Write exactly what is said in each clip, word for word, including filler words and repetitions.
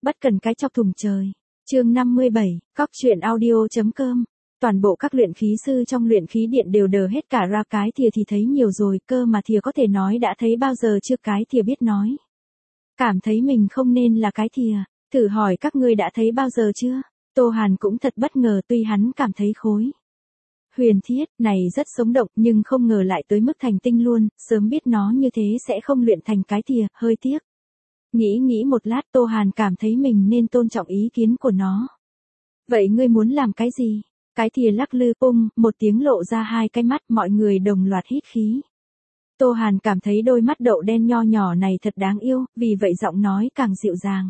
Bất cần cái chọc thùng trời. Chương năm mươi bảy, cóc truyện audio.com. Toàn bộ các luyện khí sư trong luyện khí điện đều đờ hết cả ra, cái thìa thì thấy nhiều rồi, cơ mà thìa có thể nói đã thấy bao giờ chưa, cái thìa biết nói. Cảm thấy mình không nên là cái thìa, thử hỏi các ngươi đã thấy bao giờ chưa? Tô Hàn cũng thật bất ngờ, tuy hắn cảm thấy khối huyền thiết này rất sống động nhưng không ngờ lại tới mức thành tinh luôn, sớm biết nó như thế sẽ không luyện thành cái thìa, hơi tiếc. Nghĩ nghĩ một lát, Tô Hàn cảm thấy mình nên tôn trọng ý kiến của nó. Vậy ngươi muốn làm cái gì? Cái thìa lắc lư pung, một tiếng lộ ra hai cái mắt, mọi người đồng loạt hít khí. Tô Hàn cảm thấy đôi mắt đậu đen nho nhỏ này thật đáng yêu, vì vậy giọng nói càng dịu dàng.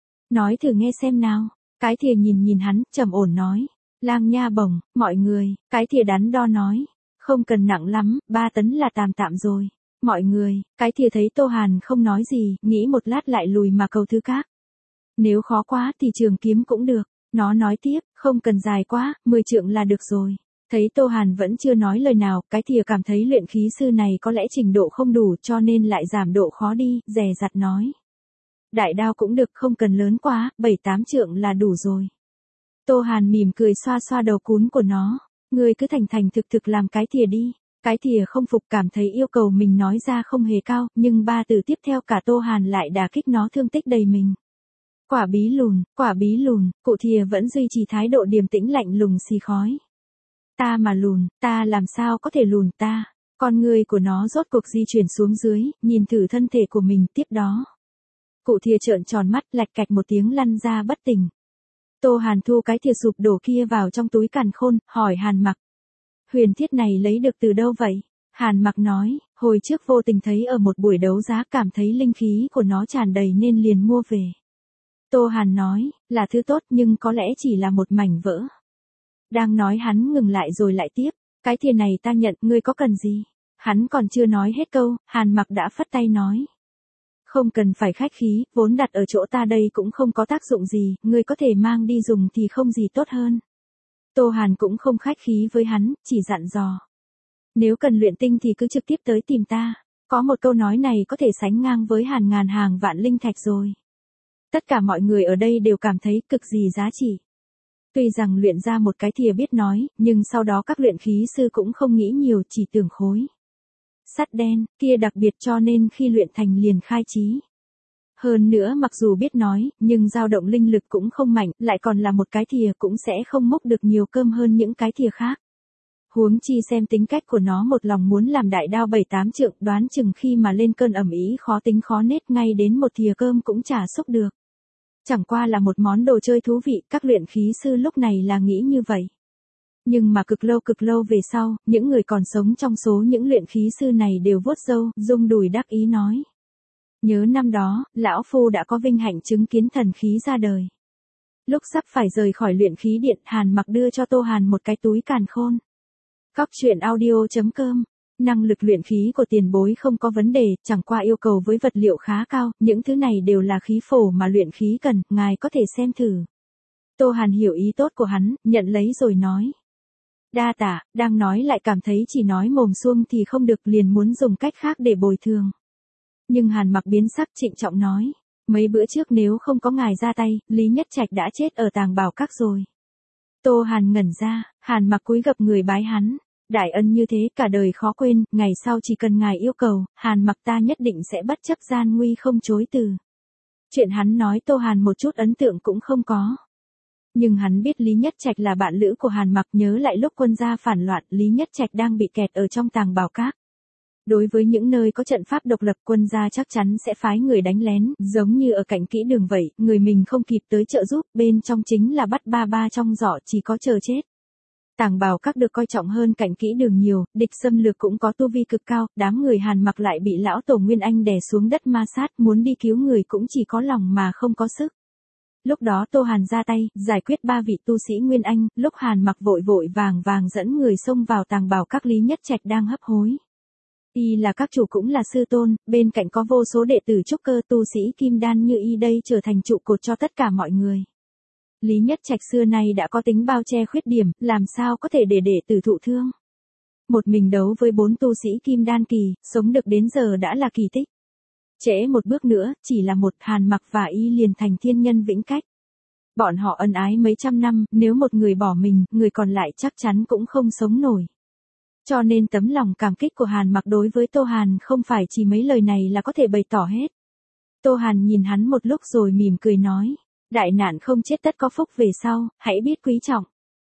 Nói thử nghe xem nào. Cái thìa nhìn nhìn hắn, trầm ổn nói. Lang nha bổng, mọi người. Cái thìa đắn đo nói. Không cần nặng lắm, ba tấn là tạm tạm rồi. Mọi người. Cái thìa thấy Tô Hàn không nói gì, nghĩ một lát lại lùi mà cầu thứ khác. Nếu khó quá thì trường kiếm cũng được. Nó nói tiếp, không cần dài quá, mười trượng là được rồi. Thấy Tô Hàn vẫn chưa nói lời nào, cái thìa cảm thấy luyện khí sư này có lẽ trình độ không đủ cho nên lại giảm độ khó đi, dè dặt nói. Đại đao cũng được, không cần lớn quá, bảy tám trượng là đủ rồi. Tô Hàn mỉm cười xoa xoa đầu cún của nó. Ngươi cứ thành thành thực thực làm cái thìa đi. Cái thìa không phục, cảm thấy yêu cầu mình nói ra không hề cao, nhưng ba từ tiếp theo cả Tô Hàn lại đả kích nó thương tích đầy mình. Quả bí lùn, quả bí lùn, cụ thìa vẫn duy trì thái độ điềm tĩnh lạnh lùng xì khói. Ta mà lùn, ta làm sao có thể lùn ta? Con người của nó rốt cuộc di chuyển xuống dưới, nhìn thử thân thể của mình, tiếp đó. Cụ thìa trợn tròn mắt, lạch cạch một tiếng lăn ra bất tỉnh. Tô Hàn thu cái thìa sụp đổ kia vào trong túi càn khôn, hỏi Hàn Mặc. Huyền thiết này lấy được từ đâu vậy? Hàn Mặc nói, hồi trước vô tình thấy ở một buổi đấu giá, cảm thấy linh khí của nó tràn đầy nên liền mua về. Tô Hàn nói, là thứ tốt nhưng có lẽ chỉ là một mảnh vỡ. Đang nói hắn ngừng lại rồi lại tiếp, cái thìa này ta nhận, ngươi có cần gì? Hắn còn chưa nói hết câu, Hàn Mặc đã phất tay nói. Không cần phải khách khí, vốn đặt ở chỗ ta đây cũng không có tác dụng gì, ngươi có thể mang đi dùng thì không gì tốt hơn. Tô Hàn cũng không khách khí với hắn, chỉ dặn dò. Nếu cần luyện tinh thì cứ trực tiếp tới tìm ta, có một câu nói này có thể sánh ngang với hàng ngàn hàng vạn linh thạch rồi. Tất cả mọi người ở đây đều cảm thấy cực gì giá trị. Tuy rằng luyện ra một cái thìa biết nói, nhưng sau đó các luyện khí sư cũng không nghĩ nhiều, chỉ tưởng khối sắt đen kia đặc biệt cho nên khi luyện thành liền khai chí. Hơn nữa mặc dù biết nói, nhưng dao động linh lực cũng không mạnh, lại còn là một cái thìa cũng sẽ không múc được nhiều cơm hơn những cái thìa khác. Huống chi xem tính cách của nó, một lòng muốn làm đại đao bảy tám trượng, đoán chừng khi mà lên cơn ẩm ý khó tính khó nết ngay đến một thìa cơm cũng chả xúc được. Chẳng qua là một món đồ chơi thú vị, các luyện khí sư lúc này là nghĩ như vậy. Nhưng mà cực lâu cực lâu về sau, những người còn sống trong số những luyện khí sư này đều vuốt râu, rung đùi đắc ý nói. Nhớ năm đó, lão phu đã có vinh hạnh chứng kiến thần khí ra đời. Lúc sắp phải rời khỏi luyện khí điện, Hàn Mặc đưa cho Tô Hàn một cái túi càn khôn. Cóc truyện audio.com. Năng lực luyện khí của tiền bối không có vấn đề, chẳng qua yêu cầu với vật liệu khá cao, những thứ này đều là khí phổ mà luyện khí cần, ngài có thể xem thử. Tô Hàn hiểu ý tốt của hắn, nhận lấy rồi nói. Đa tạ, đang nói lại cảm thấy chỉ nói mồm suông thì không được, liền muốn dùng cách khác để bồi thường. Nhưng Hàn Mặc biến sắc, trịnh trọng nói. Mấy bữa trước nếu không có ngài ra tay, Lý Nhất Trạch đã chết ở Tàng Bảo Các rồi. Tô Hàn ngẩn ra, Hàn Mặc cúi gập người bái hắn. Đại ân như thế cả đời khó quên, ngày sau chỉ cần ngài yêu cầu, Hàn Mặc ta nhất định sẽ bất chấp gian nguy không chối từ. Chuyện hắn nói Tô Hàn một chút ấn tượng cũng không có. Nhưng hắn biết Lý Nhất Trạch là bạn lữ của Hàn Mặc, nhớ lại lúc quân gia phản loạn, Lý Nhất Trạch đang bị kẹt ở trong Tàng Bảo Các. Đối với những nơi có trận pháp độc lập, quân gia chắc chắn sẽ phái người đánh lén, giống như ở cạnh kỹ đường vậy, người mình không kịp tới trợ giúp, bên trong chính là bắt ba ba trong giỏ, chỉ có chờ chết. Tàng Bảo Các được coi trọng hơn cạnh kỹ đường nhiều, địch xâm lược cũng có tu vi cực cao, đám người Hàn Mặc lại bị lão tổ Nguyên Anh đè xuống đất ma sát, muốn đi cứu người cũng chỉ có lòng mà không có sức. Lúc đó Tô Hàn ra tay, giải quyết ba vị tu sĩ Nguyên Anh, lúc Hàn Mặc vội vội vàng vàng dẫn người xông vào Tàng Bảo Các, Lý Nhất Trạch đang hấp hối. Y là các chủ cũng là sư tôn, bên cạnh có vô số đệ tử trúc cơ tu sĩ kim đan như y đây trở thành trụ cột cho tất cả mọi người. Lý Nhất Trạch xưa nay đã có tính bao che khuyết điểm, làm sao có thể để đệ tử thụ thương. Một mình đấu với bốn tu sĩ kim đan kỳ, sống được đến giờ đã là kỳ tích. Trễ một bước nữa, chỉ là một Hàn Mặc và y liền thành thiên nhân vĩnh cách. Bọn họ ân ái mấy trăm năm, nếu một người bỏ mình, người còn lại chắc chắn cũng không sống nổi. Cho nên tấm lòng cảm kích của Hàn Mặc đối với Tô Hàn không phải chỉ mấy lời này là có thể bày tỏ hết. Tô Hàn nhìn hắn một lúc rồi mỉm cười nói, đại nạn không chết tất có phúc về sau, hãy biết quý trọng.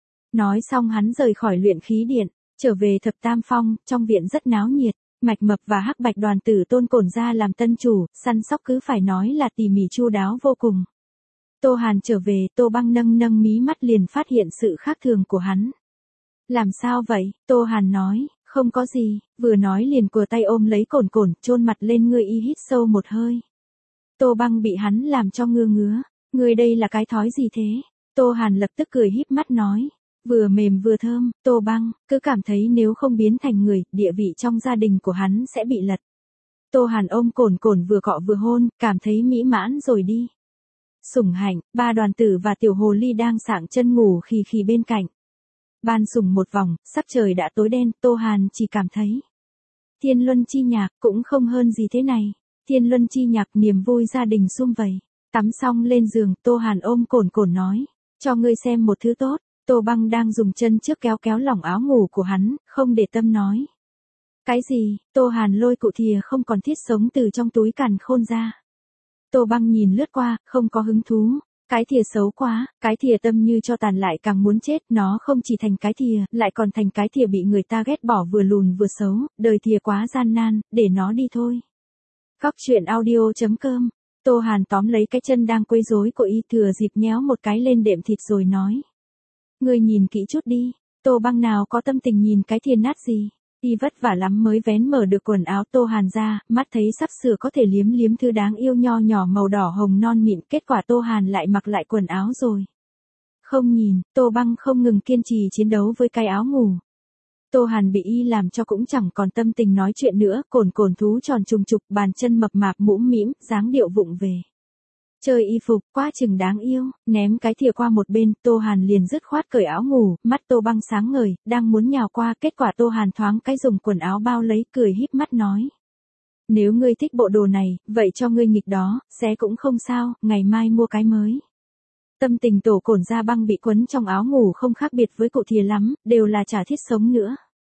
Nói xong hắn rời khỏi luyện khí điện, trở về thập tam phong, trong viện rất náo nhiệt, Mạch Mập và Hắc Bạch đoàn tử tôn cổn ra làm tân chủ, săn sóc cứ phải nói là tỉ mỉ chu đáo vô cùng. Tô Hàn trở về, Tô Băng nâng nâng mí mắt liền phát hiện sự khác thường của hắn. Làm sao vậy? Tô Hàn nói, không có gì, vừa nói liền cùa tay ôm lấy cổn cổn, chôn mặt lên người y hít sâu một hơi. Tô Băng bị hắn làm cho ngơ ngứa, người đây là cái thói gì thế? Tô Hàn lập tức cười híp mắt nói, vừa mềm vừa thơm, Tô Băng, cứ cảm thấy nếu không biến thành người, địa vị trong gia đình của hắn sẽ bị lật. Tô Hàn ôm cổn cổn vừa cọ vừa hôn, cảm thấy mỹ mãn rồi đi. Sủng Hạnh, ba đoàn tử và tiểu hồ ly đang sảng chân ngủ khì khì bên cạnh. Ban sủng một vòng, sắc trời đã tối đen, Tô Hàn chỉ cảm thấy. Thiên luân chi nhạc, cũng không hơn gì thế này. Thiên luân chi nhạc niềm vui gia đình sum vầy. Tắm xong lên giường, Tô Hàn ôm cổn cổn nói, cho ngươi xem một thứ tốt. Tô Băng đang dùng chân trước kéo kéo lỏng áo ngủ của hắn, không để tâm nói. Cái gì? Tô Hàn lôi cụ thìa không còn thiết sống từ trong túi càn khôn ra. Tô Băng nhìn lướt qua, không có hứng thú. Cái thìa xấu quá, cái thìa tâm như cho tàn lại càng muốn chết, nó không chỉ thành cái thìa, lại còn thành cái thìa bị người ta ghét bỏ vừa lùn vừa xấu, đời thìa quá gian nan, để nó đi thôi. Cóc truyện audio chấm com. Tô Hàn tóm lấy cái chân đang quấy rối của y, thừa dịp nhéo một cái lên đệm thịt rồi nói. Ngươi nhìn kỹ chút đi, Tô Băng nào có tâm tình nhìn cái thìa nát gì. Y vất vả lắm mới vén mở được quần áo Tô Hàn ra, mắt thấy sắp sửa có thể liếm liếm thứ đáng yêu nho nhỏ màu đỏ hồng non mịn, kết quả Tô Hàn lại mặc lại quần áo rồi. Không nhìn, Tô Băng không ngừng kiên trì chiến đấu với cái áo ngủ. Tô Hàn bị y làm cho cũng chẳng còn tâm tình nói chuyện nữa, cổn cổn thú tròn trùng trục, bàn chân mập mạp mũm mĩm, dáng điệu vụng về. Chơi y phục, quá chừng đáng yêu, ném cái thìa qua một bên, Tô Hàn liền dứt khoát cởi áo ngủ, mắt Tô Băng sáng ngời, đang muốn nhào qua, kết quả Tô Hàn thoáng cái dùng quần áo bao lấy, cười híp mắt nói. Nếu ngươi thích bộ đồ này, vậy cho ngươi nghịch đó, xé cũng không sao, ngày mai mua cái mới. Tâm tình tổ cổn ra Băng bị quấn trong áo ngủ không khác biệt với cụ thìa lắm, đều là chả thiết sống nữa.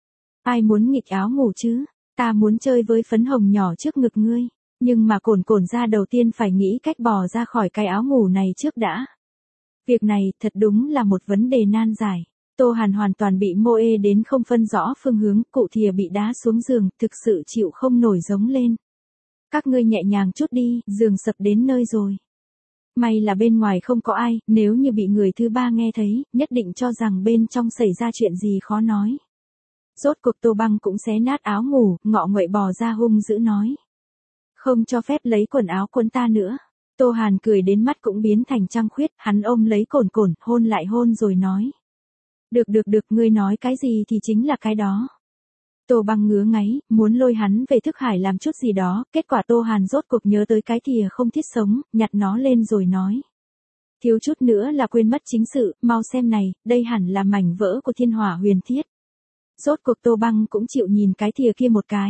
Ai muốn nghịch áo ngủ chứ, ta muốn chơi với phấn hồng nhỏ trước ngực ngươi. Nhưng mà cổn cổn ra đầu tiên phải nghĩ cách bò ra khỏi cái áo ngủ này trước đã. Việc này thật đúng là một vấn đề nan giải. Tô Hàn hoàn toàn bị mô ê đến không phân rõ phương hướng, cụ thìa bị đá xuống giường, thực sự chịu không nổi giống lên. Các ngươi nhẹ nhàng chút đi, giường sập đến nơi rồi. May là bên ngoài không có ai, nếu như bị người thứ ba nghe thấy, nhất định cho rằng bên trong xảy ra chuyện gì khó nói. Rốt cuộc Tô Băng cũng xé nát áo ngủ, ngọ nguậy bò ra hung dữ nói. Không cho phép lấy quần áo quấn ta nữa. Tô Hàn cười đến mắt cũng biến thành trăng khuyết, hắn ôm lấy cổn cổn, hôn lại hôn rồi nói. Được được được, ngươi nói cái gì thì chính là cái đó. Tô Băng ngứa ngáy, muốn lôi hắn về thức hải làm chút gì đó, kết quả Tô Hàn rốt cuộc nhớ tới cái thìa không thiết sống, nhặt nó lên rồi nói. Thiếu chút nữa là quên mất chính sự, mau xem này, đây hẳn là mảnh vỡ của thiên hỏa huyền thiết. Rốt cuộc Tô Băng cũng chịu nhìn cái thìa kia một cái.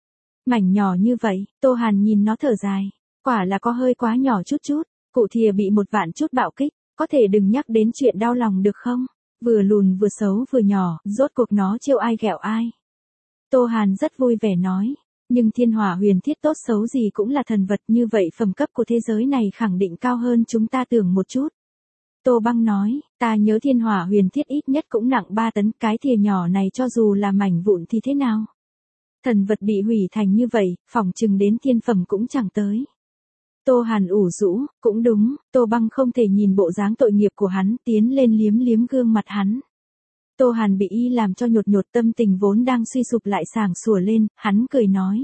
Mảnh nhỏ như vậy, Tô Hàn nhìn nó thở dài, quả là có hơi quá nhỏ chút chút, cụ thìa bị một vạn chút bạo kích, có thể đừng nhắc đến chuyện đau lòng được không? Vừa lùn vừa xấu vừa nhỏ, rốt cuộc nó trêu ai ghẹo ai. Tô Hàn rất vui vẻ nói, nhưng thiên hỏa huyền thiết tốt xấu gì cũng là thần vật, như vậy phẩm cấp của thế giới này khẳng định cao hơn chúng ta tưởng một chút. Tô Băng nói, ta nhớ thiên hỏa huyền thiết ít nhất cũng nặng ba tấn, cái thìa nhỏ này cho dù là mảnh vụn thì thế nào? Thần vật bị hủy thành như vậy, phỏng chừng đến thiên phẩm cũng chẳng tới. Tô Hàn ủ rũ, cũng đúng, Tô Băng không thể nhìn bộ dáng tội nghiệp của hắn, tiến lên liếm liếm gương mặt hắn. Tô Hàn bị y làm cho nhột nhột, tâm tình vốn đang suy sụp lại sảng sủa lên, hắn cười nói.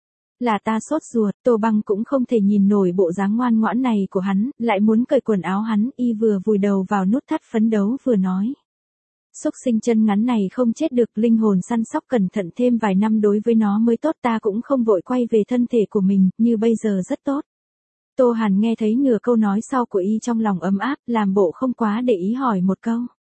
Là ta sốt ruột, Tô Băng cũng không thể nhìn nổi bộ dáng ngoan ngoãn này của hắn, lại muốn cởi quần áo hắn, y vừa vùi đầu vào nút thắt phấn đấu vừa nói. Xúc sinh chân ngắn này không chết được, linh hồn săn sóc cẩn thận thêm vài năm đối với nó mới tốt, ta cũng không vội quay về thân thể của mình, như bây giờ rất tốt. Tô Hàn nghe thấy nửa câu nói sau của y trong lòng ấm áp, làm bộ không quá để ý hỏi một câu.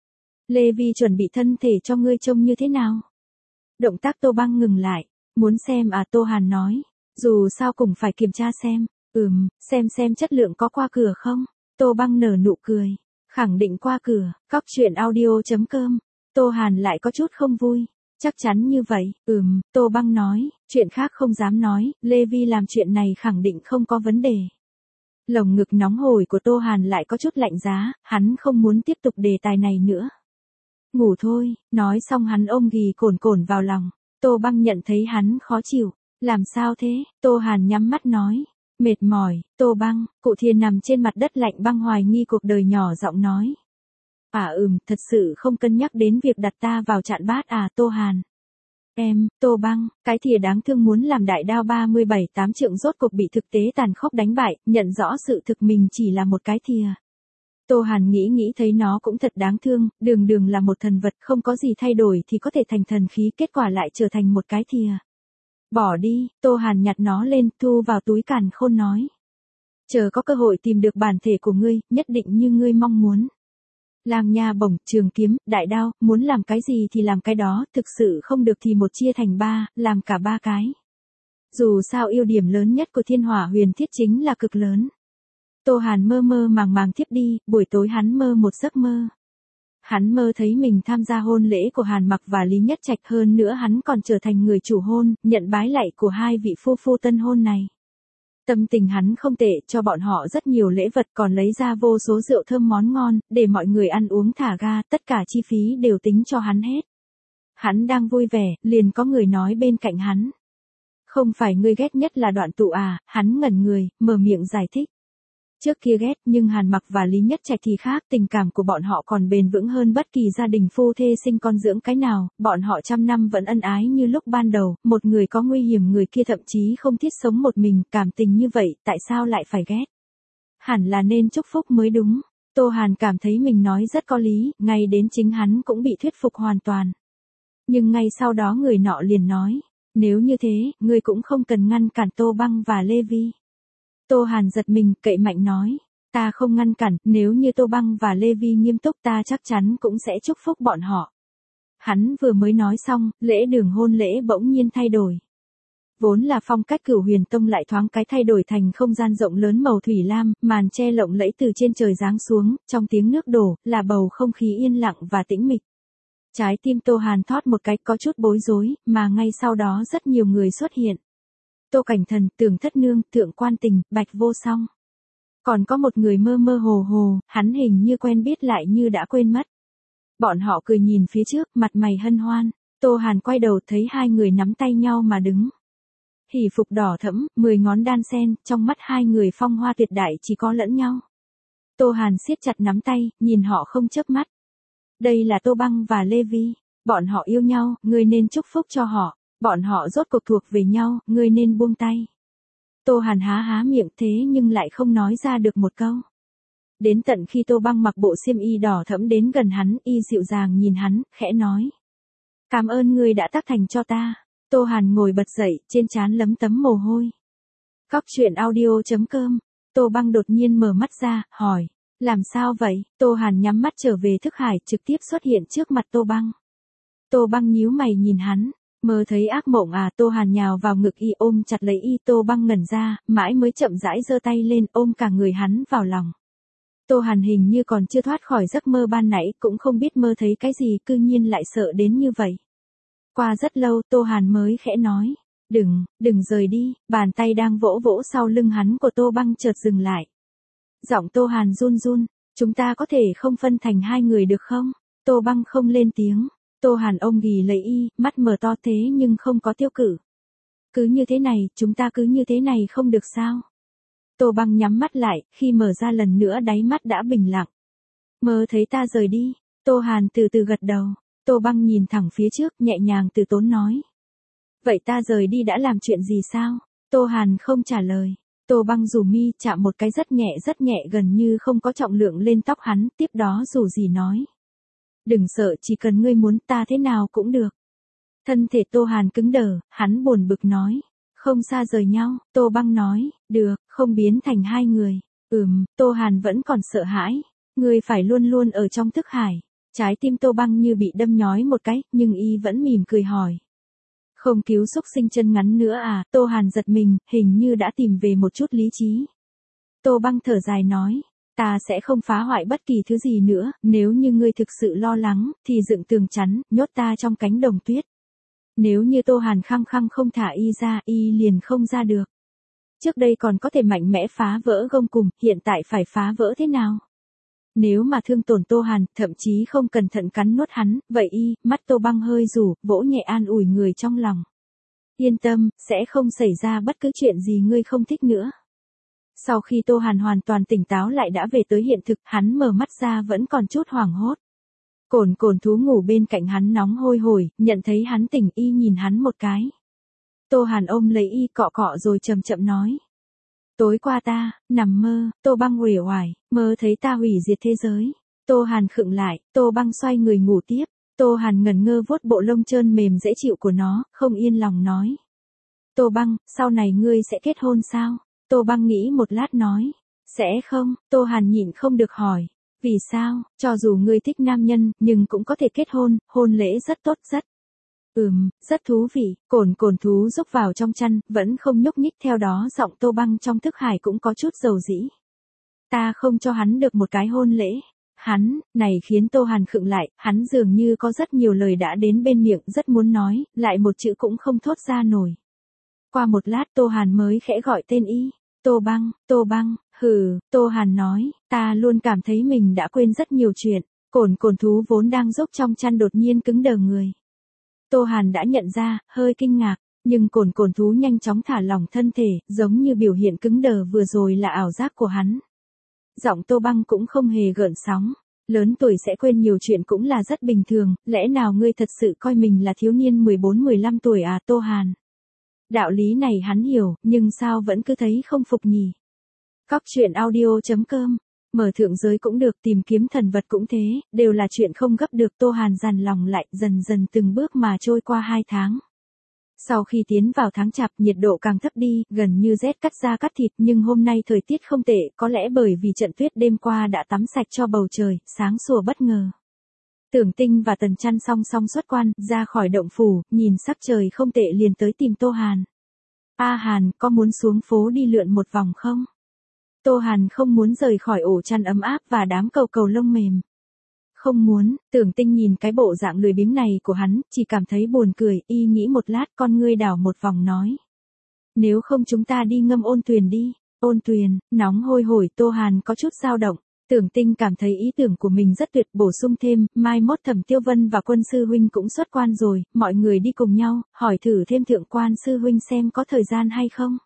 Lê Vi chuẩn bị thân thể cho ngươi trông như thế nào? Động tác Tô Băng ngừng lại, muốn xem à, Tô Hàn nói. Dù sao cũng phải kiểm tra xem. Ừm, xem xem chất lượng có qua cửa không? Tô Băng nở nụ cười. Khẳng định qua cửa. Cóc truyện audio.com. Tô Hàn lại có chút không vui. Chắc chắn như vậy. Ừm, Tô Băng nói. Chuyện khác không dám nói. Lê Vi làm chuyện này khẳng định không có vấn đề. Lồng ngực nóng hổi của Tô Hàn lại có chút lạnh giá. Hắn không muốn tiếp tục đề tài này nữa. Ngủ thôi. Nói xong hắn ôm ghì cồn cồn vào lòng. Tô Băng nhận thấy hắn khó chịu. Làm sao thế? Tô Hàn nhắm mắt nói. Mệt mỏi. Tô Băng. Cụ Thiên nằm trên mặt đất lạnh băng hoài nghi cuộc đời nhỏ giọng nói. À ừm, thật sự không cân nhắc đến việc đặt ta vào chạn bát à Tô Hàn. Em, Tô Băng, cái thìa đáng thương muốn làm đại đao ba mươi bảy tám trượng rốt cục bị thực tế tàn khốc đánh bại, nhận rõ sự thực mình chỉ là một cái thìa. Tô Hàn nghĩ nghĩ thấy nó cũng thật đáng thương, đường đường là một thần vật không có gì thay đổi thì có thể thành thần khí, kết quả lại trở thành một cái thìa. Bỏ đi, Tô Hàn nhặt nó lên, thu vào túi càn khôn nói. Chờ có cơ hội tìm được bản thể của ngươi, nhất định như ngươi mong muốn. Lang nha bổng, trường kiếm, đại đao, muốn làm cái gì thì làm cái đó, thực sự không được thì một chia thành ba, làm cả ba cái. Dù sao ưu điểm lớn nhất của Thiên Hỏa Huyền Thiết chính là cực lớn. Tô Hàn mơ mơ màng màng thiếp đi, buổi tối hắn mơ một giấc mơ. Hắn mơ thấy mình tham gia hôn lễ của Hàn Mặc và Lý Nhất Trạch, hơn nữa hắn còn trở thành người chủ hôn, nhận bái lạy của hai vị phu phu tân hôn này. Tâm tình hắn không tệ, cho bọn họ rất nhiều lễ vật, còn lấy ra vô số rượu thơm món ngon, để mọi người ăn uống thả ga, tất cả chi phí đều tính cho hắn hết. Hắn đang vui vẻ, liền có người nói bên cạnh hắn. Không phải ngươi ghét nhất là Đoạn Tụ à? Hắn ngẩn người, mở miệng giải thích. Trước kia ghét, nhưng Hàn Mặc và Lý Nhất Trạch thì khác, tình cảm của bọn họ còn bền vững hơn bất kỳ gia đình phu thê sinh con dưỡng cái nào, bọn họ trăm năm vẫn ân ái như lúc ban đầu, một người có nguy hiểm người kia thậm chí không thiết sống một mình, cảm tình như vậy, tại sao lại phải ghét? Hẳn là nên chúc phúc mới đúng. Tô Hàn cảm thấy mình nói rất có lý, ngay đến chính hắn cũng bị thuyết phục hoàn toàn. Nhưng ngay sau đó người nọ liền nói, nếu như thế, ngươi cũng không cần ngăn cản Tô Băng và Lê Vi. Tô Hàn giật mình, cậy mạnh nói, ta không ngăn cản, nếu như Tô Băng và Lê Vi nghiêm túc ta chắc chắn cũng sẽ chúc phúc bọn họ. Hắn vừa mới nói xong, lễ đường hôn lễ bỗng nhiên thay đổi. Vốn là phong cách Cửu Huyền Tông lại thoáng cái thay đổi thành không gian rộng lớn màu thủy lam, màn che lộng lẫy từ trên trời giáng xuống, trong tiếng nước đổ, là bầu không khí yên lặng và tĩnh mịch. Trái tim Tô Hàn thót một cái, có chút bối rối, mà ngay sau đó rất nhiều người xuất hiện. Tô Cảnh Thần, Tưởng Thất Nương, Thượng Quan Tình, Bạch Vô Song. Còn có một người mơ mơ hồ hồ, hắn hình như quen biết lại như đã quên mất. Bọn họ cười nhìn phía trước, mặt mày hân hoan. Tô Hàn quay đầu thấy hai người nắm tay nhau mà đứng. Hỉ phục đỏ thẫm, mười ngón đan sen, trong mắt hai người phong hoa tuyệt đại chỉ có lẫn nhau. Tô Hàn siết chặt nắm tay, nhìn họ không chớp mắt. Đây là Tô Băng và Lê Vi. Bọn họ yêu nhau, ngươi nên chúc phúc cho họ. Bọn họ rốt cuộc thuộc về nhau, ngươi nên buông tay. Tô Hàn há há miệng thế nhưng lại không nói ra được một câu. Đến tận khi Tô Băng mặc bộ xiêm y đỏ thẫm đến gần hắn, y dịu dàng nhìn hắn, khẽ nói. Cảm ơn ngươi đã tác thành cho ta. Tô Hàn ngồi bật dậy, trên trán lấm tấm mồ hôi. Cóc truyện audio.com. Tô Băng đột nhiên mở mắt ra, hỏi. Làm sao vậy? Tô Hàn nhắm mắt trở về thức hải, trực tiếp xuất hiện trước mặt Tô Băng. Tô Băng nhíu mày nhìn hắn. Mơ thấy ác mộng à? Tô Hàn nhào vào ngực y, ôm chặt lấy y. Tô Băng ngẩn ra, mãi mới chậm rãi giơ tay lên, ôm cả người hắn vào lòng. Tô Hàn hình như còn chưa thoát khỏi giấc mơ ban nãy, cũng không biết mơ thấy cái gì, cư nhiên lại sợ đến như vậy. Qua rất lâu, Tô Hàn mới khẽ nói, đừng, đừng rời đi. Bàn tay đang vỗ vỗ sau lưng hắn của Tô Băng chợt dừng lại. Giọng Tô Hàn run run, chúng ta có thể không phân thành hai người được không? Tô Băng không lên tiếng. Tô Hàn ôm ghì lấy y, mắt mở to thế nhưng không có tiêu cử. Cứ như thế này, chúng ta cứ như thế này không được sao? Tô Băng nhắm mắt lại, khi mở ra lần nữa đáy mắt đã bình lặng. Mơ thấy ta rời đi. Tô Hàn từ từ gật đầu. Tô Băng nhìn thẳng phía trước, nhẹ nhàng từ tốn nói. Vậy ta rời đi đã làm chuyện gì sao? Tô Hàn không trả lời. Tô Băng rủ mi, chạm một cái rất nhẹ rất nhẹ gần như không có trọng lượng lên tóc hắn, tiếp đó rủ gì nói. Đừng sợ, chỉ cần ngươi muốn ta thế nào cũng được. Thân thể Tô Hàn cứng đờ, hắn buồn bực nói. Không xa rời nhau. Tô Băng nói, được, không biến thành hai người. Ừm, Tô Hàn vẫn còn sợ hãi. Ngươi phải luôn luôn ở trong thức hải. Trái tim Tô Băng như bị đâm nhói một cái, nhưng y vẫn mỉm cười hỏi. Không cứu xúc sinh chân ngắn nữa à, Tô Hàn giật mình, hình như đã tìm về một chút lý trí. Tô Băng thở dài nói, ta sẽ không phá hoại bất kỳ thứ gì nữa, nếu như ngươi thực sự lo lắng, thì dựng tường chắn, nhốt ta trong cánh đồng tuyết. Nếu như Tô Hàn khăng khăng không thả y ra, y liền không ra được. Trước đây còn có thể mạnh mẽ phá vỡ gông cùm, hiện tại phải phá vỡ thế nào? Nếu mà thương tổn Tô Hàn, thậm chí không cẩn thận cắn nuốt hắn, vậy y, mắt Tô Băng hơi rủ, vỗ nhẹ an ủi người trong lòng. Yên tâm, sẽ không xảy ra bất cứ chuyện gì ngươi không thích nữa. Sau khi Tô Hàn hoàn toàn tỉnh táo lại đã về tới hiện thực, hắn mở mắt ra vẫn còn chút hoảng hốt. Cồn cồn thú ngủ bên cạnh hắn nóng hôi hổi, nhận thấy hắn tỉnh y nhìn hắn một cái. Tô Hàn ôm lấy y cọ cọ rồi chậm chậm nói. Tối qua ta, nằm mơ, Tô Băng uể oải, mơ thấy ta hủy diệt thế giới. Tô Hàn khựng lại, Tô Băng xoay người ngủ tiếp. Tô Hàn ngẩn ngơ vuốt bộ lông trơn mềm dễ chịu của nó, không yên lòng nói. Tô Băng, sau này ngươi sẽ kết hôn sao? Tô Băng nghĩ một lát nói. Sẽ không, Tô Hàn nhịn không được hỏi. Vì sao, cho dù ngươi thích nam nhân, nhưng cũng có thể kết hôn, hôn lễ rất tốt rất. Ừm, rất thú vị, cồn cồn thú rúc vào trong chăn, vẫn không nhúc nhích theo đó giọng Tô Băng trong thức hải cũng có chút dầu dĩ. Ta không cho hắn được một cái hôn lễ. Hắn, này khiến Tô Hàn khựng lại, hắn dường như có rất nhiều lời đã đến bên miệng rất muốn nói, lại một chữ cũng không thốt ra nổi. Qua một lát Tô Hàn mới khẽ gọi tên y. Tô Băng, Tô Băng, hừ, Tô Hàn nói, ta luôn cảm thấy mình đã quên rất nhiều chuyện. Cồn cồn thú vốn đang rúc trong chăn đột nhiên cứng đờ người. Tô Hàn đã nhận ra, hơi kinh ngạc, nhưng cồn cồn thú nhanh chóng thả lỏng thân thể, giống như biểu hiện cứng đờ vừa rồi là ảo giác của hắn. Giọng Tô Băng cũng không hề gợn sóng, lớn tuổi sẽ quên nhiều chuyện cũng là rất bình thường, lẽ nào ngươi thật sự coi mình là thiếu niên mười bốn mười lăm tuổi à Tô Hàn? Đạo lý này hắn hiểu, nhưng sao vẫn cứ thấy không phục nhỉ? Cóc truyện audio chấm com, mở thượng giới cũng được, tìm kiếm thần vật cũng thế, đều là chuyện không gấp được. Tô Hàn dằn lòng lại, dần dần từng bước mà trôi qua hai tháng. Sau khi tiến vào tháng chạp, nhiệt độ càng thấp đi, gần như rét cắt da cắt thịt, nhưng hôm nay thời tiết không tệ, có lẽ bởi vì trận tuyết đêm qua đã tắm sạch cho bầu trời, sáng sủa bất ngờ. Tưởng Tinh và Tần Chăn song song xuất quan, ra khỏi động phủ, nhìn sắc trời không tệ liền tới tìm Tô Hàn. A Hàn, có muốn xuống phố đi lượn một vòng không? Tô Hàn không muốn rời khỏi ổ chăn ấm áp và đám cầu cầu lông mềm. Không muốn, Tưởng Tinh nhìn cái bộ dạng lười biếng này của hắn, chỉ cảm thấy buồn cười, y nghĩ một lát con ngươi đảo một vòng nói. Nếu không chúng ta đi ngâm ôn tuyền đi. Ôn tuyền, nóng hôi hổi. Tô Hàn có chút dao động. Tưởng Tinh cảm thấy ý tưởng của mình rất tuyệt, bổ sung thêm, mai mốt Thẩm Tiêu Vân và Quân sư huynh cũng xuất quan rồi, mọi người đi cùng nhau, hỏi thử thêm Thượng quan sư huynh xem có thời gian hay không.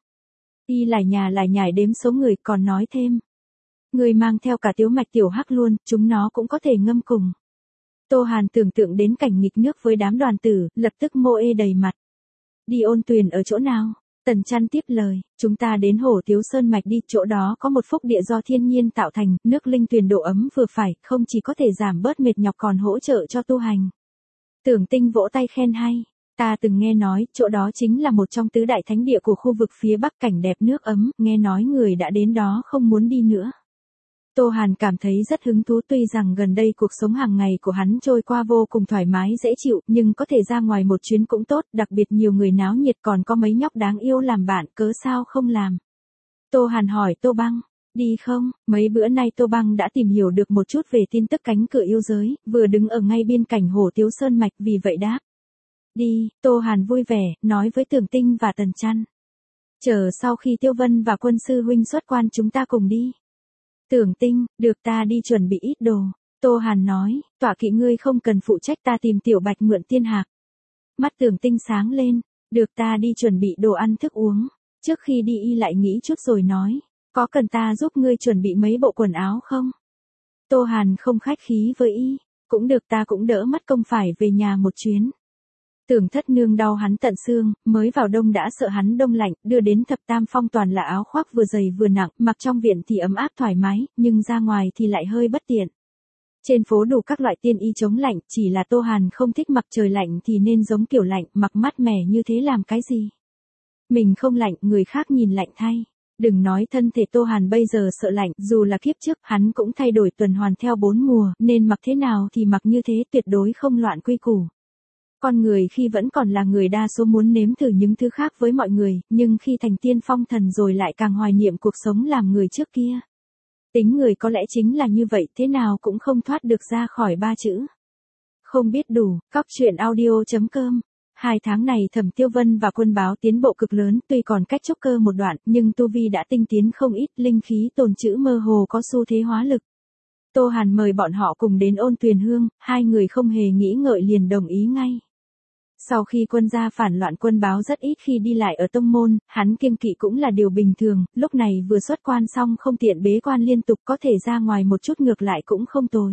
Y lải nhà lải nhải đếm số người, còn nói thêm. Người mang theo cả Tiếu Mạch Tiểu Hắc luôn, chúng nó cũng có thể ngâm cùng. Tô Hàn tưởng tượng đến cảnh nghịch nước với đám đoàn tử, lập tức mô ê đầy mặt. Đi ôn tuyền ở chỗ nào? Tần Chăn tiếp lời, chúng ta đến Hồ Tiếu Sơn Mạch đi, chỗ đó có một phúc địa do thiên nhiên tạo thành, nước linh tuyền độ ấm vừa phải, không chỉ có thể giảm bớt mệt nhọc còn hỗ trợ cho tu hành. Tưởng Tinh vỗ tay khen hay, ta từng nghe nói, chỗ đó chính là một trong tứ đại thánh địa của khu vực phía Bắc, cảnh đẹp nước ấm, nghe nói người đã đến đó không muốn đi nữa. Tô Hàn cảm thấy rất hứng thú, tuy rằng gần đây cuộc sống hàng ngày của hắn trôi qua vô cùng thoải mái dễ chịu, nhưng có thể ra ngoài một chuyến cũng tốt, đặc biệt nhiều người náo nhiệt còn có mấy nhóc đáng yêu làm bạn, cớ sao không làm. Tô Hàn hỏi Tô Băng, đi không? Mấy bữa nay Tô Băng đã tìm hiểu được một chút về tin tức cánh cửa yêu giới, vừa đứng ở ngay biên cảnh Hồ Tiếu Sơn Mạch, vì vậy đáp. Đi, Tô Hàn vui vẻ, nói với Tưởng Tinh và Tần Chăn. Chờ sau khi Tiêu Vân và Quân sư huynh xuất quan chúng ta cùng đi. Tưởng Tinh, được, ta đi chuẩn bị ít đồ. Tô Hàn nói, tọa kỵ ngươi không cần phụ trách, ta tìm Tiểu Bạch mượn tiên hạc. Mắt Tưởng Tinh sáng lên, được, ta đi chuẩn bị đồ ăn thức uống. Trước khi đi y lại nghĩ chút rồi nói, có cần ta giúp ngươi chuẩn bị mấy bộ quần áo không? Tô Hàn không khách khí với y, cũng được, ta cũng đỡ mất công phải về nhà một chuyến. Tưởng Thất Nương đau hắn tận xương, mới vào đông đã sợ hắn đông lạnh, đưa đến Thập Tam Phong toàn là áo khoác vừa dày vừa nặng, mặc trong viện thì ấm áp thoải mái, nhưng ra ngoài thì lại hơi bất tiện. Trên phố đủ các loại tiên y chống lạnh, chỉ là Tô Hàn không thích mặc trời lạnh thì nên giống kiểu lạnh, mặc mát mẻ như thế làm cái gì. Mình không lạnh, người khác nhìn lạnh thay. Đừng nói thân thể Tô Hàn bây giờ sợ lạnh, dù là kiếp trước hắn cũng thay đổi tuần hoàn theo bốn mùa, nên mặc thế nào thì mặc như thế, tuyệt đối không loạn quy củ. Con người khi vẫn còn là người đa số muốn nếm thử những thứ khác với mọi người, nhưng khi thành tiên phong thần rồi lại càng hoài niệm cuộc sống làm người trước kia. Tính người có lẽ chính là như vậy, thế nào cũng không thoát được ra khỏi ba chữ. Không biết đủ, cóc truyện audio.com. Hai tháng này Thẩm Tiêu Vân và Quân Báo tiến bộ cực lớn, tuy còn cách trúc cơ một đoạn, nhưng tu vi đã tinh tiến không ít, linh khí tồn trữ mơ hồ có xu thế hóa lực. Tô Hàn mời bọn họ cùng đến Ôn Tuyền Hương, hai người không hề nghĩ ngợi liền đồng ý ngay. Sau khi Quân gia phản loạn, Quân Báo rất ít khi đi lại ở tông môn, hắn kiêng kỵ cũng là điều bình thường, lúc này vừa xuất quan xong không tiện bế quan liên tục, có thể ra ngoài một chút ngược lại cũng không tồi.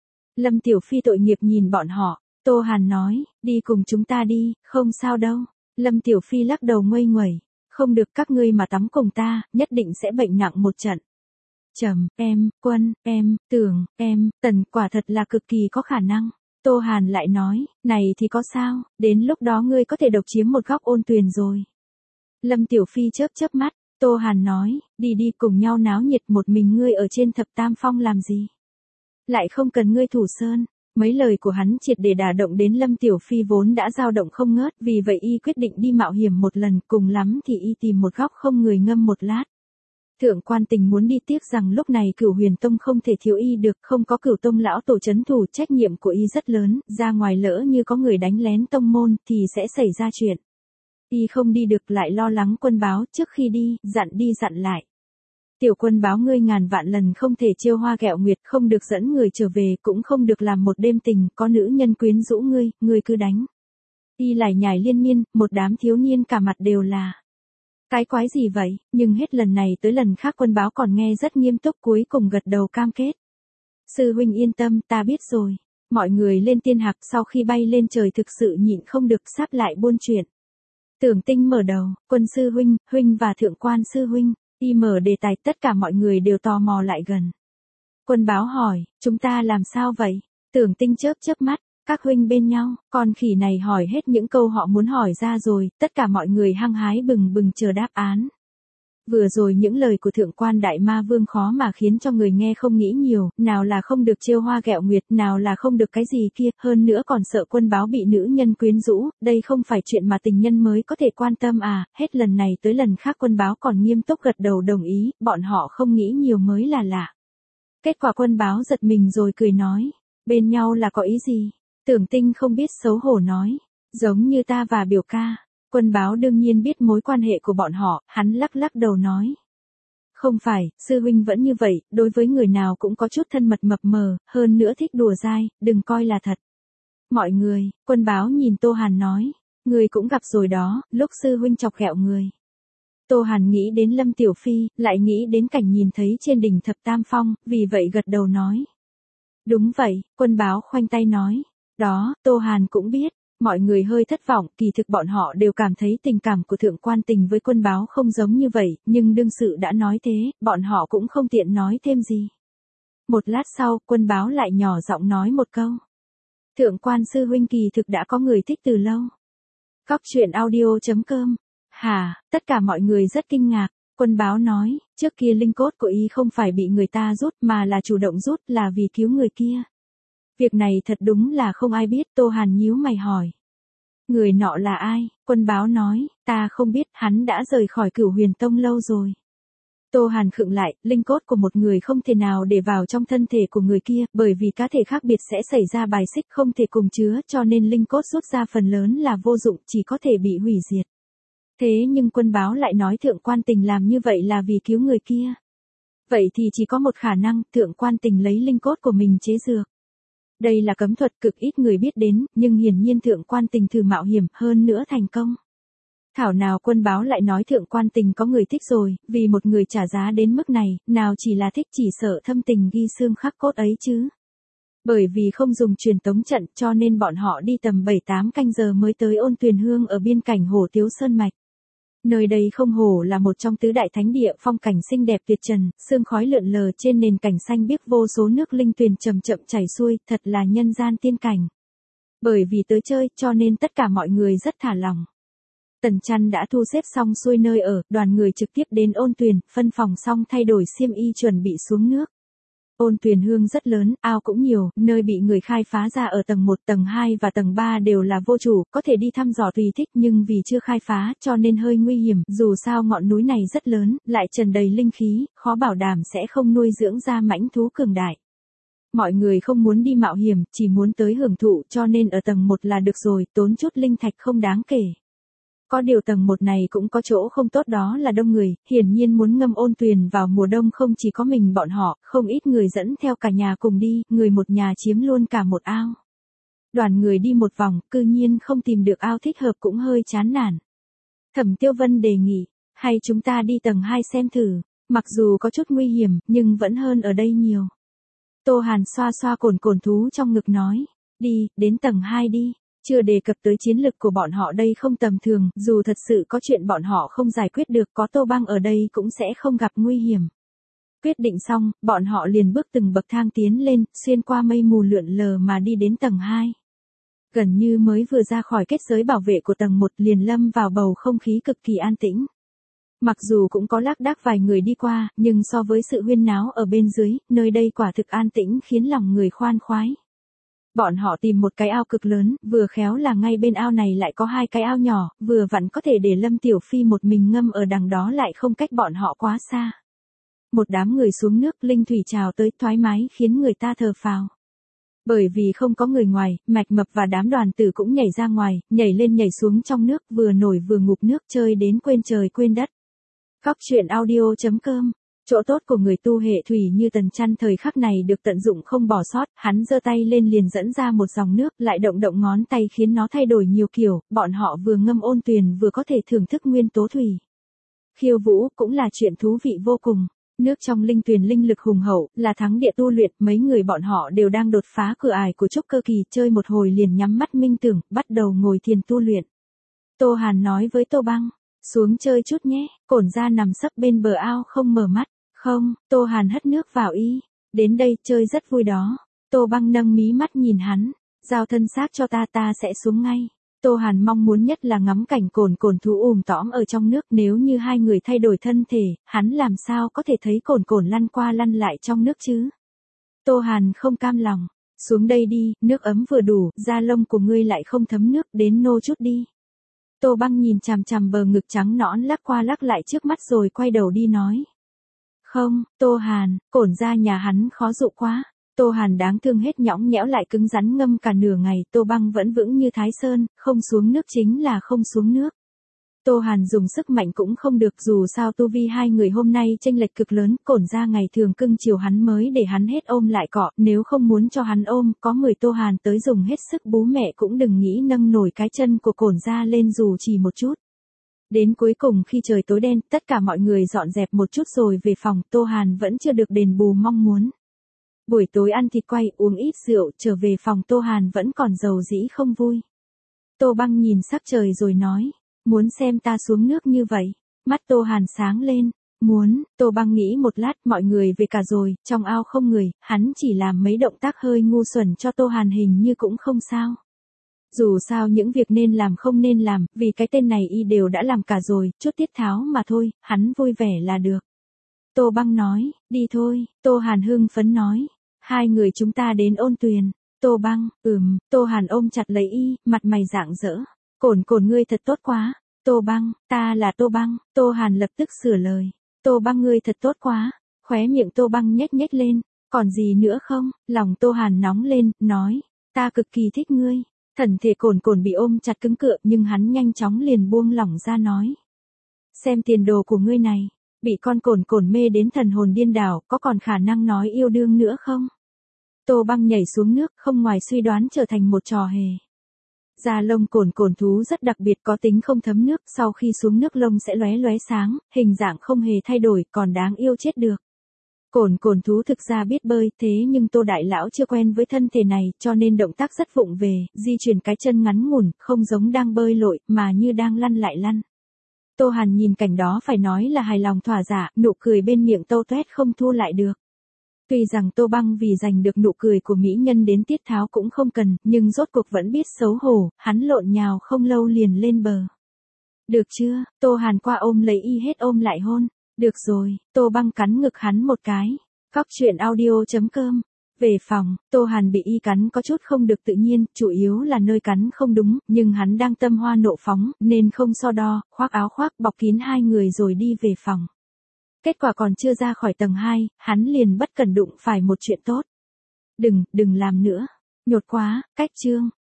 Lâm Tiểu Phi tội nghiệp nhìn bọn họ, Tô Hàn nói, đi cùng chúng ta đi, không sao đâu. Lâm Tiểu Phi lắc đầu nguây nguẩy, không được, các ngươi mà tắm cùng ta, nhất định sẽ bệnh nặng một trận. Trầm, em, Quân, em, Tưởng, em, Tần, quả thật là cực kỳ có khả năng. Tô Hàn lại nói, này thì có sao, đến lúc đó ngươi có thể độc chiếm một góc Ôn Tuyền rồi. Lâm Tiểu Phi chớp chớp mắt, Tô Hàn nói, đi đi cùng nhau náo nhiệt, một mình ngươi ở trên thập tam phong làm gì? Lại không cần ngươi thủ sơn. Mấy lời của hắn triệt để đả động đến Lâm Tiểu Phi vốn đã dao động không ngớt, vì vậy y quyết định đi mạo hiểm một lần, cùng lắm thì y tìm một góc không người ngâm một lát. Thượng Quan Tình muốn đi, tiếc rằng lúc này Cửu Huyền Tông không thể thiếu y được, không có Cửu Tông lão tổ trấn thủ, trách nhiệm của y rất lớn, ra ngoài lỡ như có người đánh lén tông môn thì sẽ xảy ra chuyện. Y không đi được, lại lo lắng Quân Báo, trước khi đi, dặn đi dặn lại. Tiểu Quân Báo, ngươi ngàn vạn lần không thể trêu hoa ghẹo nguyệt, không được dẫn người trở về, cũng không được làm một đêm tình, có nữ nhân quyến rũ ngươi, ngươi cứ đánh. Y lải nhải liên miên, một đám thiếu niên cả mặt đều là. Cái quái gì vậy, nhưng hết lần này tới lần khác Quân Báo còn nghe rất nghiêm túc, cuối cùng gật đầu cam kết. Sư huynh yên tâm, ta biết rồi. Mọi người lên tiên hạc, sau khi bay lên trời thực sự nhịn không được, sắp lại buôn chuyện. Tưởng Tinh mở đầu, Quân sư huynh, huynh và Thượng Quan sư huynh. Y mở đề tài, tất cả mọi người đều tò mò lại gần. Quân Báo hỏi, chúng ta làm sao vậy? Tưởng Tinh chớp chớp mắt, các huynh bên nhau, con khỉ này hỏi hết những câu họ muốn hỏi ra rồi, tất cả mọi người hăng hái bừng bừng chờ đáp án. Vừa rồi những lời của Thượng Quan Đại Ma Vương khó mà khiến cho người nghe không nghĩ nhiều, nào là không được trêu hoa ghẹo nguyệt, nào là không được cái gì kia, hơn nữa còn sợ Quân Báo bị nữ nhân quyến rũ, đây không phải chuyện mà tình nhân mới có thể quan tâm à, hết lần này tới lần khác Quân Báo còn nghiêm túc gật đầu đồng ý, bọn họ không nghĩ nhiều mới là lạ. Kết quả Quân Báo giật mình rồi cười nói, bên nhau là có ý gì? Tưởng Tinh không biết xấu hổ nói, giống như ta và biểu ca. Quân Báo đương nhiên biết mối quan hệ của bọn họ, hắn lắc lắc đầu nói. Không phải, sư huynh vẫn như vậy, đối với người nào cũng có chút thân mật mập mờ, hơn nữa thích đùa dai, đừng coi là thật. Mọi người, Quân Báo nhìn Tô Hàn nói, người cũng gặp rồi đó, lúc sư huynh chọc ghẹo người. Tô Hàn nghĩ đến Lâm Tiểu Phi, lại nghĩ đến cảnh nhìn thấy trên đỉnh thập tam phong, vì vậy gật đầu nói. Đúng vậy, Quân Báo khoanh tay nói, đó, Tô Hàn cũng biết. Mọi người hơi thất vọng, kỳ thực bọn họ đều cảm thấy tình cảm của Thượng Quan Tình với Quân Báo không giống như vậy, nhưng đương sự đã nói thế, bọn họ cũng không tiện nói thêm gì. Một lát sau, Quân Báo lại nhỏ giọng nói một câu. Thượng Quan sư huynh kỳ thực đã có người thích từ lâu. Cóc truyện audio.com. Hả, tất cả mọi người rất kinh ngạc. Quân Báo nói, trước kia linh cốt của y không phải bị người ta rút mà là chủ động rút, là vì cứu người kia. Việc này thật đúng là không ai biết, Tô Hàn nhíu mày hỏi. Người nọ là ai? Quân Báo nói, ta không biết, hắn đã rời khỏi Cửu Huyền Tông lâu rồi. Tô Hàn khựng lại, linh cốt của một người không thể nào để vào trong thân thể của người kia, bởi vì cá thể khác biệt sẽ xảy ra bài xích không thể cùng chứa, cho nên linh cốt rút ra phần lớn là vô dụng, chỉ có thể bị hủy diệt. Thế nhưng Quân Báo lại nói Thượng Quan Tình làm như vậy là vì cứu người kia. Vậy thì chỉ có một khả năng, Thượng Quan Tình lấy linh cốt của mình chế dược. Đây là cấm thuật cực ít người biết đến, nhưng hiển nhiên Thượng Quan Tình thử mạo hiểm, hơn nữa thành công. Thảo nào Quân Báo lại nói Thượng Quan Tình có người thích rồi, vì một người trả giá đến mức này, nào chỉ là thích, chỉ sợ thâm tình ghi xương khắc cốt ấy chứ. Bởi vì không dùng truyền tống trận cho nên bọn họ đi tầm bảy tám canh giờ mới tới Ôn Tuyền Hương ở biên cảnh Hổ Tiếu Sơn Mạch. Nơi đây không hổ là một trong tứ đại thánh địa, phong cảnh xinh đẹp tuyệt trần, sương khói lượn lờ trên nền cảnh xanh biếc, vô số nước linh tuyền chậm chậm chảy xuôi, thật là nhân gian tiên cảnh. Bởi vì tới chơi, cho nên tất cả mọi người rất thả lòng. Tần Chăn đã thu xếp xong xuôi nơi ở, đoàn người trực tiếp đến Ôn Tuyền, phân phòng xong thay đổi xiêm y chuẩn bị xuống nước. Ôn Tuyền Hương rất lớn, ao cũng nhiều, nơi bị người khai phá ra ở tầng một, tầng hai và tầng ba đều là vô chủ, có thể đi thăm dò tùy thích nhưng vì chưa khai phá cho nên hơi nguy hiểm, dù sao ngọn núi này rất lớn, lại tràn đầy linh khí, khó bảo đảm sẽ không nuôi dưỡng ra mãnh thú cường đại. Mọi người không muốn đi mạo hiểm, chỉ muốn tới hưởng thụ cho nên ở tầng một là được rồi, tốn chút linh thạch không đáng kể. Có điều tầng một này cũng có chỗ không tốt đó là đông người, hiển nhiên muốn ngâm ôn tuyền vào mùa đông không chỉ có mình bọn họ, không ít người dẫn theo cả nhà cùng đi, người một nhà chiếm luôn cả một ao. Đoàn người đi một vòng, cư nhiên không tìm được ao thích hợp cũng hơi chán nản. Thẩm Tiêu Vân đề nghị, hay chúng ta đi tầng hai xem thử, mặc dù có chút nguy hiểm, nhưng vẫn hơn ở đây nhiều. Tô Hàn xoa xoa cồn cồn thú trong ngực nói, đi, đến tầng hai đi. Chưa đề cập tới chiến lực của bọn họ đây không tầm thường, dù thật sự có chuyện bọn họ không giải quyết được, có Tô Băng ở đây cũng sẽ không gặp nguy hiểm. Quyết định xong, bọn họ liền bước từng bậc thang tiến lên, xuyên qua mây mù lượn lờ mà đi đến tầng hai. Gần như mới vừa ra khỏi kết giới bảo vệ của tầng một liền lâm vào bầu không khí cực kỳ an tĩnh. Mặc dù cũng có lác đác vài người đi qua, nhưng so với sự huyên náo ở bên dưới, nơi đây quả thực an tĩnh khiến lòng người khoan khoái. Bọn họ tìm một cái ao cực lớn, vừa khéo là ngay bên ao này lại có hai cái ao nhỏ, vừa vặn có thể để Lâm Tiểu Phi một mình ngâm ở đằng đó lại không cách bọn họ quá xa. Một đám người xuống nước, linh thủy trào tới thoải mái khiến người ta thở phào. Bởi vì không có người ngoài, Mạch Mập và đám đoàn tử cũng nhảy ra ngoài, nhảy lên nhảy xuống trong nước, vừa nổi vừa ngụp nước chơi đến quên trời quên đất. Góc truyện audio chấm com. Chỗ tốt của người tu hệ thủy như Tần Chăn thời khắc này được tận dụng không bỏ sót, hắn giơ tay lên liền dẫn ra một dòng nước, lại động động ngón tay khiến nó thay đổi nhiều kiểu, bọn họ vừa ngâm ôn tuyền vừa có thể thưởng thức nguyên tố thủy. Khiêu vũ cũng là chuyện thú vị vô cùng. Nước trong linh tuyền linh lực hùng hậu, là thắng địa tu luyện, mấy người bọn họ đều đang đột phá cửa ải của trúc cơ kỳ, chơi một hồi liền nhắm mắt minh tưởng, bắt đầu ngồi thiền tu luyện. Tô Hàn nói với Tô Băng, xuống chơi chút nhé, Cổn Gia nằm sấp bên bờ ao không mở mắt. Không, Tô Hàn hất nước vào y. Đến đây chơi rất vui đó. Tô Băng nâng mí mắt nhìn hắn. Giao thân xác cho ta ta sẽ xuống ngay. Tô Hàn mong muốn nhất là ngắm cảnh cồn cồn thú ùm tõm ở trong nước. Nếu như hai người thay đổi thân thể, hắn làm sao có thể thấy cồn cồn lăn qua lăn lại trong nước chứ? Tô Hàn không cam lòng. Xuống đây đi, nước ấm vừa đủ, da lông của ngươi lại không thấm nước, đến nô chút đi. Tô Băng nhìn chằm chằm bờ ngực trắng nõn lắc qua lắc lại trước mắt rồi quay đầu đi nói. Không, Tô Hàn, Cổn Gia nhà hắn khó dụ quá. Tô Hàn đáng thương hết nhõng nhẽo lại cứng rắn ngâm cả nửa ngày, Tô Băng vẫn vững như Thái Sơn, không xuống nước chính là không xuống nước. Tô Hàn dùng sức mạnh cũng không được, dù sao tu vi hai người hôm nay chênh lệch cực lớn, Cổn Gia ngày thường cưng chiều hắn mới để hắn hết ôm lại cọ, nếu không muốn cho hắn ôm, có người Tô Hàn tới dùng hết sức bú mẹ cũng đừng nghĩ nâng nổi cái chân của Cổn Gia lên dù chỉ một chút. Đến cuối cùng khi trời tối đen, tất cả mọi người dọn dẹp một chút rồi về phòng, Tô Hàn vẫn chưa được đền bù mong muốn. Buổi tối ăn thịt quay, uống ít rượu, trở về phòng Tô Hàn vẫn còn dầu dĩ không vui. Tô Băng nhìn sắc trời rồi nói, muốn xem ta xuống nước như vậy. Mắt Tô Hàn sáng lên, muốn, Tô Băng nghĩ một lát, mọi người về cả rồi, trong ao không người, hắn chỉ làm mấy động tác hơi ngu xuẩn cho Tô Hàn hình như cũng không sao. Dù sao những việc nên làm không nên làm, vì cái tên này y đều đã làm cả rồi, chút tiết tháo mà thôi, hắn vui vẻ là được. Tô Băng nói, đi thôi, Tô Hàn hưng phấn nói, hai người chúng ta đến ôn tuyền. Tô Băng, ừm, Tô Hàn ôm chặt lấy y, mặt mày rạng rỡ. Cổn cổn ngươi thật tốt quá. Tô Băng, ta là Tô Băng. Tô Hàn lập tức sửa lời. Tô Băng ngươi thật tốt quá. Khóe miệng Tô Băng nhếch nhếch lên. Còn gì nữa không? Lòng Tô Hàn nóng lên, nói, ta cực kỳ thích ngươi. Thần thể Cổn Cổn bị ôm chặt cứng cựa nhưng hắn nhanh chóng liền buông lỏng ra nói. Xem tiền đồ của ngươi này, bị con Cổn Cổn mê đến thần hồn điên đảo, có còn khả năng nói yêu đương nữa không? Tô Băng nhảy xuống nước, không ngoài suy đoán trở thành một trò hề. Da lông Cổn Cổn thú rất đặc biệt, có tính không thấm nước, sau khi xuống nước lông sẽ lóe lóe sáng, hình dạng không hề thay đổi, còn đáng yêu chết được. Cổn Cổn thú thực ra biết bơi, thế nhưng Tô đại lão chưa quen với thân thể này, cho nên động tác rất vụng về, di chuyển cái chân ngắn ngủn, không giống đang bơi lội, mà như đang lăn lại lăn. Tô Hàn nhìn cảnh đó phải nói là hài lòng thỏa dạ, nụ cười bên miệng Tô Toét không thu lại được. Tuy rằng Tô Băng vì giành được nụ cười của mỹ nhân đến tiết tháo cũng không cần, nhưng rốt cuộc vẫn biết xấu hổ, hắn lộn nhào không lâu liền lên bờ. Được chưa? Tô Hàn qua ôm lấy y hết ôm lại hôn. Được rồi, Tô Băng cắn ngực hắn một cái. Cóc truyện audio.com. Về phòng, Tô Hàn bị y cắn có chút không được tự nhiên, chủ yếu là nơi cắn không đúng, nhưng hắn đang tâm hoa nộ phóng, nên không so đo, khoác áo khoác bọc kín hai người rồi đi về phòng. Kết quả còn chưa ra khỏi tầng hai, hắn liền bất cẩn đụng phải một chuyện tốt. Đừng, đừng làm nữa. Nhột quá, cách chương.